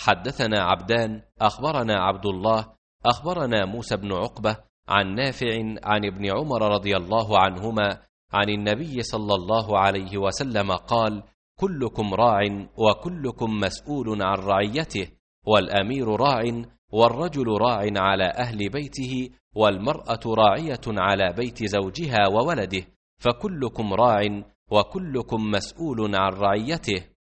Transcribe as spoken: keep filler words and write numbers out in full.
حدثنا عبدان أخبرنا عبد الله أخبرنا موسى بن عقبة عن نافع عن ابن عمر رضي الله عنهما عن النبي صلى الله عليه وسلم قال: كلكم راع وكلكم مسؤول عن رعيته، والأمير راع والرجل راع على أهل بيته والمرأة راعية على بيت زوجها وولده، فكلكم راع وكلكم مسؤول عن رعيته.